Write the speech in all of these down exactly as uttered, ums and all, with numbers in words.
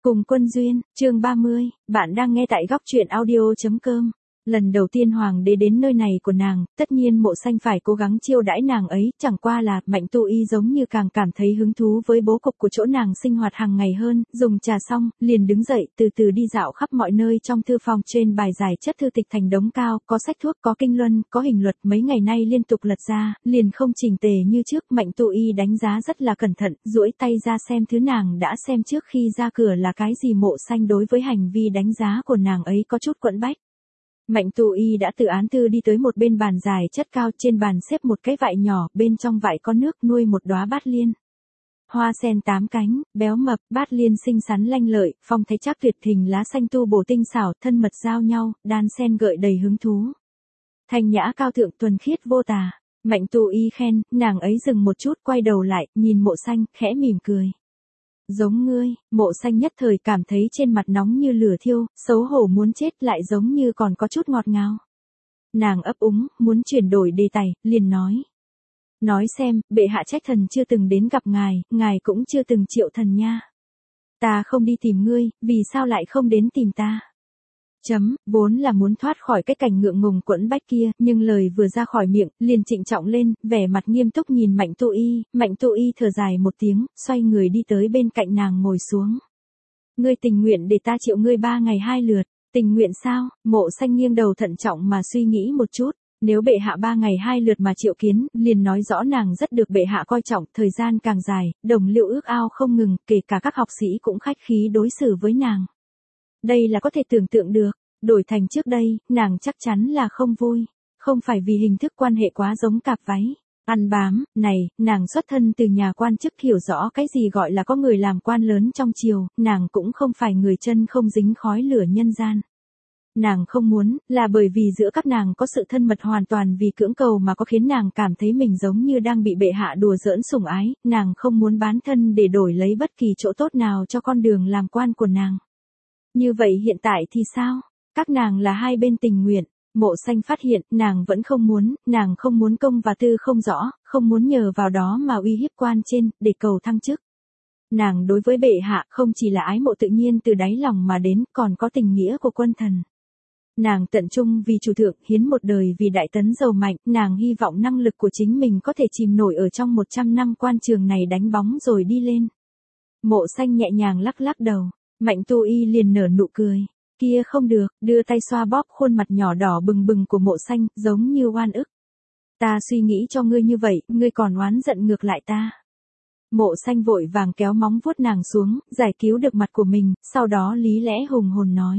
Cùng Quân Duyên, chương ba mươi, bạn đang nghe tại góc truyện audio.com. Lần đầu tiên hoàng đế đến nơi này của nàng, tất nhiên Mộ Xanh phải cố gắng chiêu đãi nàng ấy, chẳng qua là Mạnh Tu Y giống như càng cảm thấy hứng thú với bố cục của chỗ nàng sinh hoạt hàng ngày hơn, dùng trà xong, liền đứng dậy, từ từ đi dạo khắp mọi nơi trong thư phòng, trên bài giải chất thư tịch thành đống cao, có sách thuốc, có kinh luân, có hình luật, mấy ngày nay liên tục lật ra, liền không chỉnh tề như trước. Mạnh Tu Y đánh giá rất là cẩn thận, duỗi tay ra xem thứ nàng đã xem trước khi ra cửa là cái gì. Mộ Xanh đối với hành vi đánh giá của nàng ấy có chút quẫn bách. Mạnh Tu Y đã từ án thư đi tới một bên bàn dài chất cao, trên bàn xếp một cái vại nhỏ, bên trong vại có nước, nuôi một đóa bát liên. Hoa sen tám cánh, béo mập, bát liên xinh xắn lanh lợi, phong thái chắc tuyệt, hình lá xanh tu bổ tinh xảo, thân mật giao nhau, đan sen gợi đầy hứng thú. Thanh nhã cao thượng, thuần khiết vô tà. Mạnh Tu Y khen, nàng ấy dừng một chút, quay đầu lại, nhìn Mộ Xanh, khẽ mỉm cười. Giống ngươi. Mộ Xanh nhất thời cảm thấy trên mặt nóng như lửa thiêu, xấu hổ muốn chết, lại giống như còn có chút ngọt ngào. Nàng ấp úng, muốn chuyển đổi đề tài, liền nói. Nói xem, bệ hạ trách thần chưa từng đến gặp ngài, ngài cũng chưa từng triệu thần nha. Ta không đi tìm ngươi, vì sao lại không đến tìm ta? Chấm, vốn là muốn thoát khỏi cái cảnh ngượng ngùng quẫn bách kia, nhưng lời vừa ra khỏi miệng, liền trịnh trọng lên, vẻ mặt nghiêm túc nhìn Mạnh Tu Y. Mạnh Tu Y thở dài một tiếng, xoay người đi tới bên cạnh nàng ngồi xuống. Ngươi tình nguyện để ta triệu ngươi ba ngày hai lượt? Tình nguyện sao? Mộ Xanh nghiêng đầu thận trọng mà suy nghĩ một chút. Nếu bệ hạ ba ngày hai lượt mà triệu kiến, liền nói rõ nàng rất được bệ hạ coi trọng, thời gian càng dài, đồng liệu ước ao không ngừng, kể cả các học sĩ cũng khách khí đối xử với nàng. Đây là có thể tưởng tượng được, đổi thành trước đây, nàng chắc chắn là không vui. Không phải vì hình thức quan hệ quá giống cạp váy, ăn bám, này, nàng xuất thân từ nhà quan chức, hiểu rõ cái gì gọi là có người làm quan lớn trong triều, nàng cũng không phải người chân không dính khói lửa nhân gian. Nàng không muốn, là bởi vì giữa các nàng có sự thân mật hoàn toàn vì cưỡng cầu mà có khiến nàng cảm thấy mình giống như đang bị bệ hạ đùa giỡn sủng ái, nàng không muốn bán thân để đổi lấy bất kỳ chỗ tốt nào cho con đường làm quan của nàng. Như vậy hiện tại thì sao? Các nàng là hai bên tình nguyện. Mộ Xanh phát hiện, nàng vẫn không muốn, nàng không muốn công và tư không rõ, không muốn nhờ vào đó mà uy hiếp quan trên, để cầu thăng chức. Nàng đối với bệ hạ không chỉ là ái mộ tự nhiên từ đáy lòng mà đến, còn có tình nghĩa của quân thần. Nàng tận trung vì chủ thượng, hiến một đời vì đại tấn giàu mạnh, nàng hy vọng năng lực của chính mình có thể chìm nổi ở trong một trăm năm quan trường này đánh bóng rồi đi lên. Mộ Xanh nhẹ nhàng lắc lắc đầu. Mạnh Tu Y liền nở nụ cười. Kia không được, đưa tay xoa bóp khuôn mặt nhỏ đỏ bừng bừng của Mộ Xanh, giống như oan ức. Ta suy nghĩ cho ngươi như vậy, ngươi còn oán giận ngược lại ta. Mộ Xanh vội vàng kéo móng vuốt nàng xuống, giải cứu được mặt của mình, sau đó lý lẽ hùng hồn nói.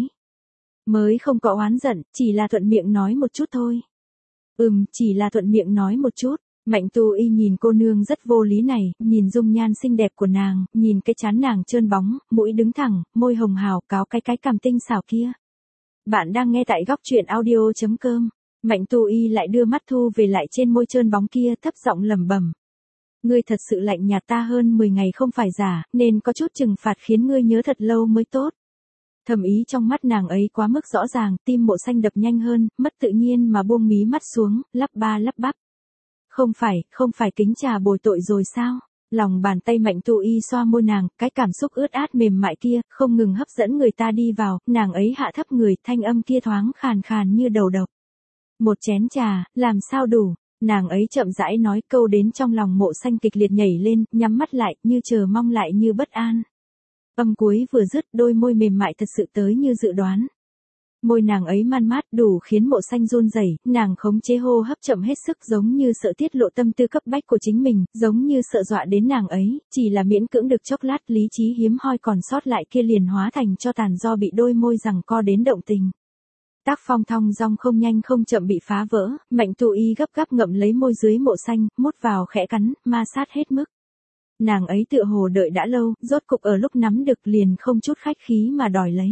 Mới không có oán giận, chỉ là thuận miệng nói một chút thôi. Ừm, chỉ là thuận miệng nói một chút. Mạnh Tu Y nhìn cô nương rất vô lý này, nhìn dung nhan xinh đẹp của nàng, nhìn cái trán nàng trơn bóng, mũi đứng thẳng, môi hồng hào, cáo cái cái cằm tinh xảo kia. Bạn đang nghe tại góc truyện audio.com. Mạnh Tu Y lại đưa mắt thu về lại trên môi trơn bóng kia, thấp giọng lẩm bẩm. Ngươi thật sự lạnh nhạt ta hơn mười ngày không phải giả, nên có chút trừng phạt khiến ngươi nhớ thật lâu mới tốt. Thầm ý trong mắt nàng ấy quá mức rõ ràng, tim Mộ Xanh đập nhanh hơn, mất tự nhiên mà buông mí mắt xuống, lắp ba lắp bắp. Không phải, không phải kính trà bồi tội rồi sao? Lòng bàn tay Mạnh Tu Y xoa môi nàng, cái cảm xúc ướt át mềm mại kia, không ngừng hấp dẫn người ta đi vào, nàng ấy hạ thấp người, thanh âm kia thoáng khàn khàn như đầu độc. Một chén trà, làm sao đủ? Nàng ấy chậm rãi nói, câu đến trong lòng Mộ Xanh kịch liệt nhảy lên, nhắm mắt lại, như chờ mong lại như bất an. Âm cuối vừa dứt, đôi môi mềm mại thật sự tới như dự đoán. Môi nàng ấy man mát đủ khiến Mộ Xanh run rẩy, nàng khống chế hô hấp chậm hết sức, giống như sợ tiết lộ tâm tư cấp bách của chính mình, giống như sợ dọa đến nàng ấy, chỉ là miễn cưỡng được chốc lát, lý trí hiếm hoi còn sót lại kia liền hóa thành cho tàn do bị đôi môi giằng co đến động tình. Tác phong thong dong không nhanh không chậm bị phá vỡ, Mạnh Tu Y gấp gáp ngậm lấy môi dưới Mộ Xanh, mút vào khẽ cắn, ma sát hết mức. Nàng ấy tựa hồ đợi đã lâu, rốt cục ở lúc nắm được liền không chút khách khí mà đòi lấy.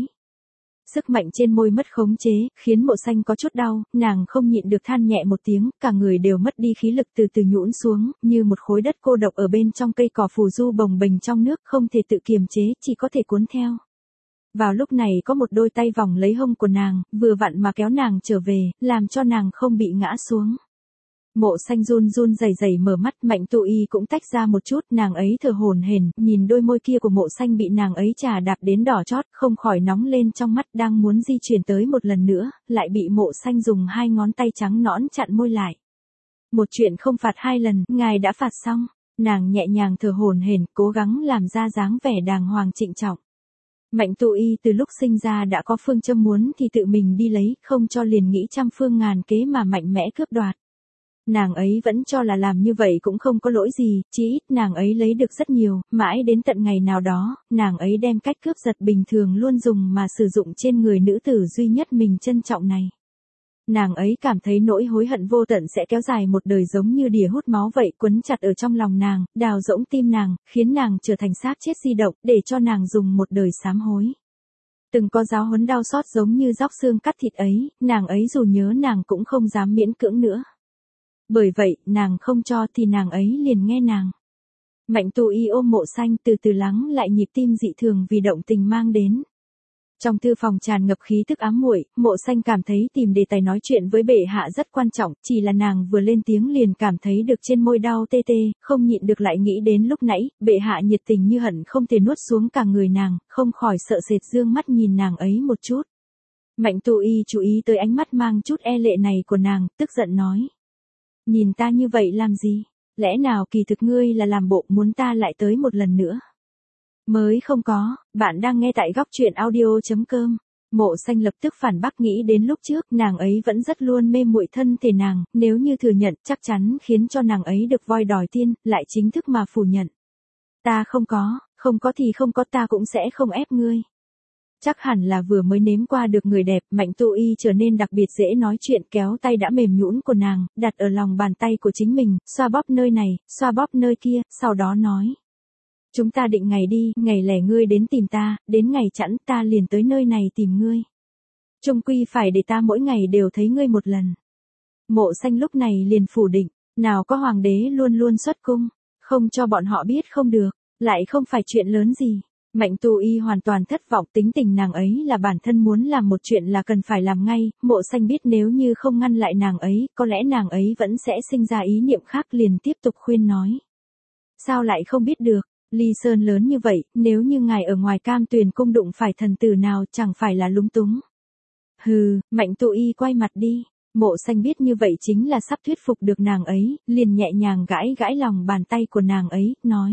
Sức mạnh trên môi mất khống chế, khiến Mộ Xanh có chút đau, nàng không nhịn được than nhẹ một tiếng, cả người đều mất đi khí lực từ từ nhũn xuống, như một khối đất cô độc ở bên trong cây cỏ phù du bồng bềnh trong nước, không thể tự kiềm chế, chỉ có thể cuốn theo. Vào lúc này có một đôi tay vòng lấy hông của nàng, vừa vặn mà kéo nàng trở về, làm cho nàng không bị ngã xuống. Mộ Xanh run run rẩy rẩy mở mắt, Mạnh Tu Y cũng tách ra một chút, nàng ấy thở hổn hển, nhìn đôi môi kia của Mộ Xanh bị nàng ấy chà đạp đến đỏ chót, không khỏi nóng lên trong mắt, đang muốn di chuyển tới một lần nữa, lại bị Mộ Xanh dùng hai ngón tay trắng nõn chặn môi lại. Một chuyện không phạt hai lần, ngài đã phạt xong. Nàng nhẹ nhàng thở hổn hển, cố gắng làm ra dáng vẻ đàng hoàng trịnh trọng. Mạnh Tu Y từ lúc sinh ra đã có phương châm muốn thì tự mình đi lấy, không cho liền nghĩ trăm phương ngàn kế mà mạnh mẽ cướp đoạt. Nàng ấy vẫn cho là làm như vậy cũng không có lỗi gì, chỉ ít nàng ấy lấy được rất nhiều, mãi đến tận ngày nào đó, nàng ấy đem cách cướp giật bình thường luôn dùng mà sử dụng trên người nữ tử duy nhất mình trân trọng này. Nàng ấy cảm thấy nỗi hối hận vô tận sẽ kéo dài một đời giống như đỉa hút máu vậy, quấn chặt ở trong lòng nàng, đào rỗng tim nàng, khiến nàng trở thành xác chết di động, để cho nàng dùng một đời sám hối. Từng có giáo huấn đau xót giống như róc xương cắt thịt ấy, nàng ấy dù nhớ nàng cũng không dám miễn cưỡng nữa. Bởi vậy, nàng không cho thì nàng ấy liền nghe nàng. Mạnh Tu Y ôm Mộ Xanh từ từ lắng lại nhịp tim dị thường vì động tình mang đến. Trong thư phòng tràn ngập khí tức ám muội, Mộ Xanh cảm thấy tìm đề tài nói chuyện với bệ hạ rất quan trọng, chỉ là nàng vừa lên tiếng liền cảm thấy được trên môi đau tê tê, không nhịn được lại nghĩ đến lúc nãy, bệ hạ nhiệt tình như hận không thể nuốt xuống cả người nàng, không khỏi sợ sệt dương mắt nhìn nàng ấy một chút. Mạnh Tu Y chú ý tới ánh mắt mang chút e lệ này của nàng, tức giận nói. Nhìn ta như vậy làm gì? Lẽ nào kỳ thực ngươi là làm bộ muốn ta lại tới một lần nữa? Mới không có, bạn đang nghe tại góc truyện audio.com. Mộ Xanh lập tức phản bác, nghĩ đến lúc trước, nàng ấy vẫn rất luôn mê muội thân thể nàng, nếu như thừa nhận chắc chắn khiến cho nàng ấy được voi đòi tiên, lại chính thức mà phủ nhận. Ta không có, không có thì không có, ta cũng sẽ không ép ngươi. Chắc hẳn là vừa mới nếm qua được người đẹp, Mạnh Tu Y trở nên đặc biệt dễ nói chuyện, kéo tay đã mềm nhũn của nàng, đặt ở lòng bàn tay của chính mình, xoa bóp nơi này, xoa bóp nơi kia, sau đó nói. Chúng ta định ngày đi, ngày lẻ ngươi đến tìm ta, đến ngày chẵn ta liền tới nơi này tìm ngươi. Chung quy phải để ta mỗi ngày đều thấy ngươi một lần. Mộ Xanh lúc này liền phủ định, nào có hoàng đế luôn luôn xuất cung, không cho bọn họ biết không được, lại không phải chuyện lớn gì. Mạnh Tu Y hoàn toàn thất vọng, tính tình nàng ấy là bản thân muốn làm một chuyện là cần phải làm ngay, Mộ Xanh biết nếu như không ngăn lại nàng ấy, có lẽ nàng ấy vẫn sẽ sinh ra ý niệm khác, liền tiếp tục khuyên nói. Sao lại không biết được, Ly Sơn lớn như vậy, nếu như ngài ở ngoài Cam Tuyền cung đụng phải thần tử nào chẳng phải là lúng túng. Hừ, Mạnh Tu Y quay mặt đi. Mộ Xanh biết như vậy chính là sắp thuyết phục được nàng ấy, liền nhẹ nhàng gãi gãi lòng bàn tay của nàng ấy, nói.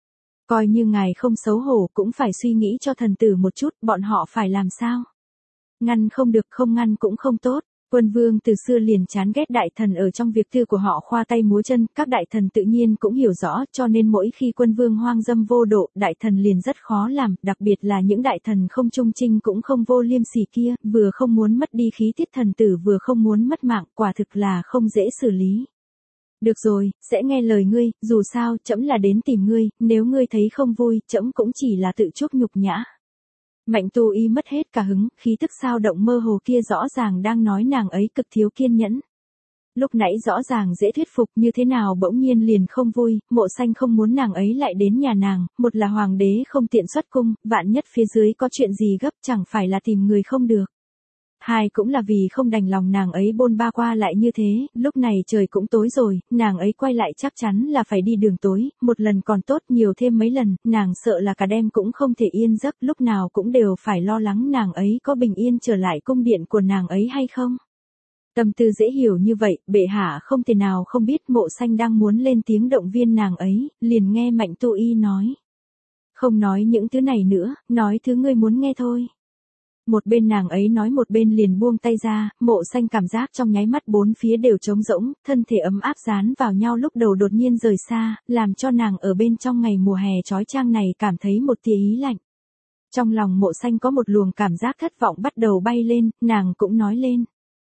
Coi như ngài không xấu hổ cũng phải suy nghĩ cho thần tử một chút, bọn họ phải làm sao? Ngăn không được, không ngăn cũng không tốt. Quân vương từ xưa liền chán ghét đại thần ở trong việc tư của họ khoa tay múa chân, các đại thần tự nhiên cũng hiểu rõ, cho nên mỗi khi quân vương hoang dâm vô độ, đại thần liền rất khó làm, đặc biệt là những đại thần không trung trinh cũng không vô liêm sỉ kia, vừa không muốn mất đi khí tiết thần tử vừa không muốn mất mạng, quả thực là không dễ xử lý. Được rồi, sẽ nghe lời ngươi, dù sao, trẫm là đến tìm ngươi, nếu ngươi thấy không vui, trẫm cũng chỉ là tự chuốc nhục nhã. Mạnh Tu Y mất hết cả hứng, khí tức sao động mơ hồ kia rõ ràng đang nói nàng ấy cực thiếu kiên nhẫn. Lúc nãy rõ ràng dễ thuyết phục như thế nào bỗng nhiên liền không vui, Mộ Xanh không muốn nàng ấy lại đến nhà nàng, một là hoàng đế không tiện xuất cung, vạn nhất phía dưới có chuyện gì gấp chẳng phải là tìm người không được. Hai cũng là vì không đành lòng nàng ấy bôn ba qua lại như thế, lúc này trời cũng tối rồi, nàng ấy quay lại chắc chắn là phải đi đường tối, một lần còn tốt, nhiều thêm mấy lần, nàng sợ là cả đêm cũng không thể yên giấc, lúc nào cũng đều phải lo lắng nàng ấy có bình yên trở lại cung điện của nàng ấy hay không. Tâm tư dễ hiểu như vậy, bệ hạ không thể nào không biết. Mộ Xanh đang muốn lên tiếng động viên nàng ấy, liền nghe Mạnh Tu Y nói. Không nói những thứ này nữa, nói thứ ngươi muốn nghe thôi. Một bên nàng ấy nói một bên liền buông tay ra, Mộ Xanh cảm giác trong nháy mắt bốn phía đều trống rỗng, thân thể ấm áp dán vào nhau lúc đầu đột nhiên rời xa, làm cho nàng ở bên trong ngày mùa hè chói chang này cảm thấy một tia ý lạnh. Trong lòng Mộ Xanh có một luồng cảm giác thất vọng bắt đầu bay lên, nàng cũng nói lên.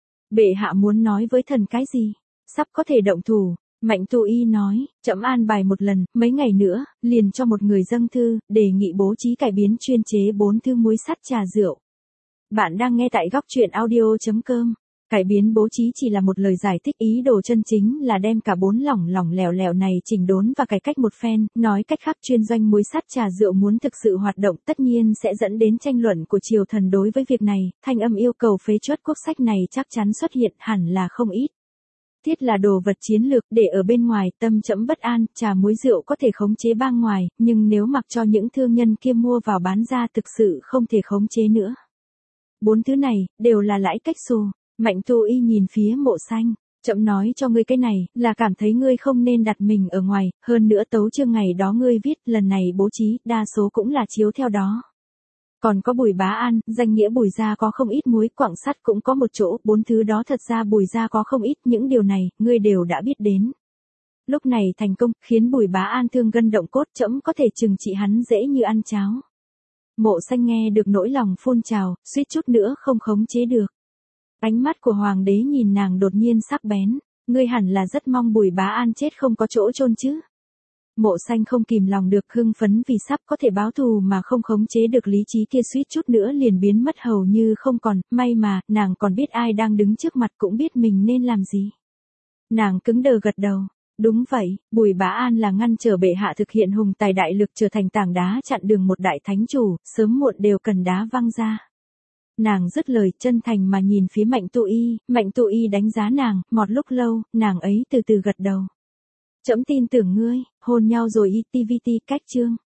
Bệ hạ muốn nói với thần cái gì? Sắp có thể động thủ. Mạnh Tu Y nói, trẫm an bài một lần, mấy ngày nữa, liền cho một người dâng thư, đề nghị bố trí cải biến chuyên chế bốn thư muối sắt trà rượu. Bạn đang nghe tại góc truyện audio.com. Cải biến bố trí chỉ là một lời giải thích, ý đồ chân chính là đem cả bốn lỏng lỏng lẻo lẻo này chỉnh đốn và cải cách một phen, nói cách khác chuyên doanh muối sắt trà rượu muốn thực sự hoạt động tất nhiên sẽ dẫn đến tranh luận của triều thần đối với việc này, thanh âm yêu cầu phế truất quốc sách này chắc chắn xuất hiện hẳn là không ít. Thiết là đồ vật chiến lược, để ở bên ngoài, tâm trẫm bất an, trà muối rượu có thể khống chế bang ngoài, nhưng nếu mặc cho những thương nhân kia mua vào bán ra thực sự không thể khống chế nữa. Bốn thứ này, đều là lãi cách xù. Mạnh Tu Y nhìn phía Mộ Xanh. Trẫm nói cho ngươi cái này, là cảm thấy ngươi không nên đặt mình ở ngoài, hơn nữa tấu chương ngày đó ngươi viết, lần này bố trí, đa số cũng là chiếu theo đó. Còn có Bùi Bá An, danh nghĩa Bùi gia có không ít muối, quặng sắt cũng có một chỗ, bốn thứ đó thật ra Bùi gia có không ít, những điều này, ngươi đều đã biết đến. Lúc này thành công, khiến Bùi Bá An thương gân động cốt, trẫm có thể trừng trị hắn dễ như ăn cháo. Mộ Xanh nghe được nỗi lòng phun trào, suýt chút nữa không khống chế được. Ánh mắt của hoàng đế nhìn nàng đột nhiên sắc bén, ngươi hẳn là rất mong Bùi Bá An chết không có chỗ chôn chứ. Mộ Xanh không kìm lòng được hưng phấn vì sắp có thể báo thù mà không khống chế được lý trí kia, suýt chút nữa liền biến mất hầu như không còn, may mà, nàng còn biết ai đang đứng trước mặt, cũng biết mình nên làm gì. Nàng cứng đờ gật đầu, đúng vậy, Bùi Bá An là ngăn trở bệ hạ thực hiện hùng tài đại lực, trở thành tảng đá chặn đường một đại thánh chủ, sớm muộn đều cần đá văng ra. Nàng dứt lời, chân thành mà nhìn phía Mạnh Tu Y, Mạnh Tu Y đánh giá nàng, một lúc lâu, nàng ấy từ từ gật đầu. Trẫm tin tưởng ngươi, hôn nhau rồi i ti vi ti cách chương.